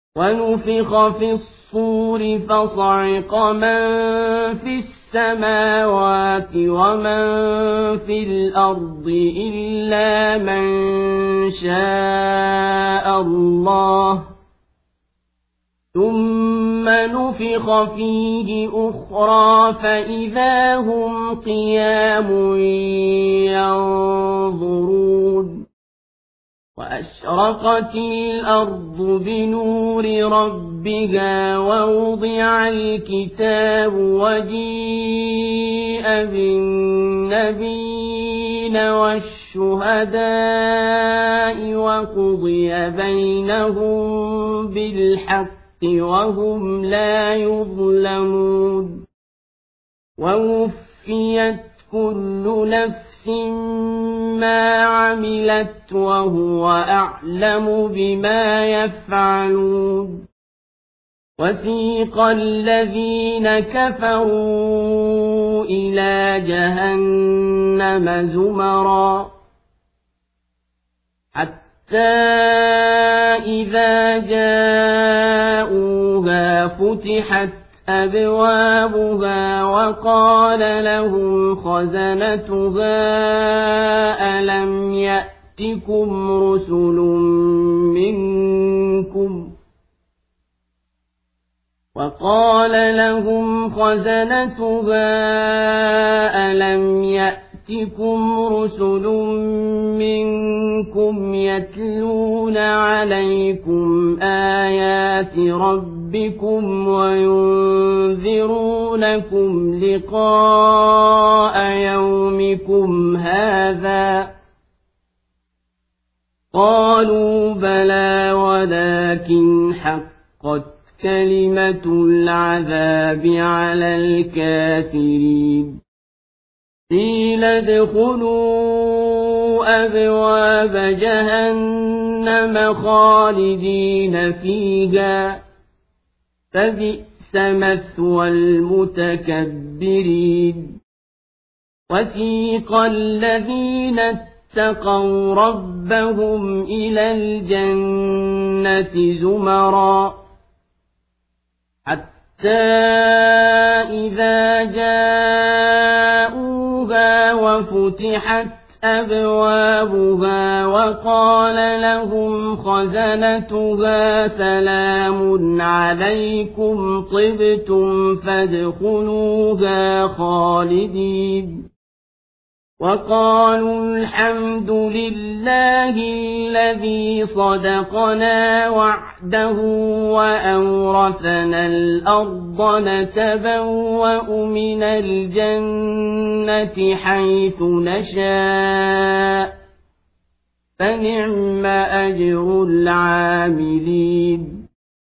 ونفخ في الصور فصعق من في السماوات ومن في الأرض إلا من شاء الله ثم نفخ فيه أخرى فإذا هم قيام ينظرون وأشرقت الأرض بنور ربها ووضع الكتاب وجيء بالنبيين والشهداء وقضي بينهم بالحق وهم لا يظلمون ووفيت كل نفس ما عملت وهو أعلم بما يفعلون وسيق الذين كفروا إلى جهنم زمرا حتى إذا جاءوها فتحت أبوابها وقال لهم خزنتها ألم يأتكم رسل منكم يتلون عليكم آيات ربكم وينذرونكم لقاء يومكم هذا قالوا بلى ولكن حقت كلمة العذاب على الكافرين قيل ادخلوا أبواب جهنم خالدين فيها فبئس مثوى المتكبرين وسيق الذين اتقوا ربهم إلى الجنة زمرا حتى إذا جاءوها وفتحت أبوابها وقال لهم خزنتها سلام عليكم طبتم فادخلوها خالدين وقالوا الحمد لله الذي صدقنا وعده وأورثنا الأرض نتبوأ من الجنة حيث نشاء فنعم أجر العاملين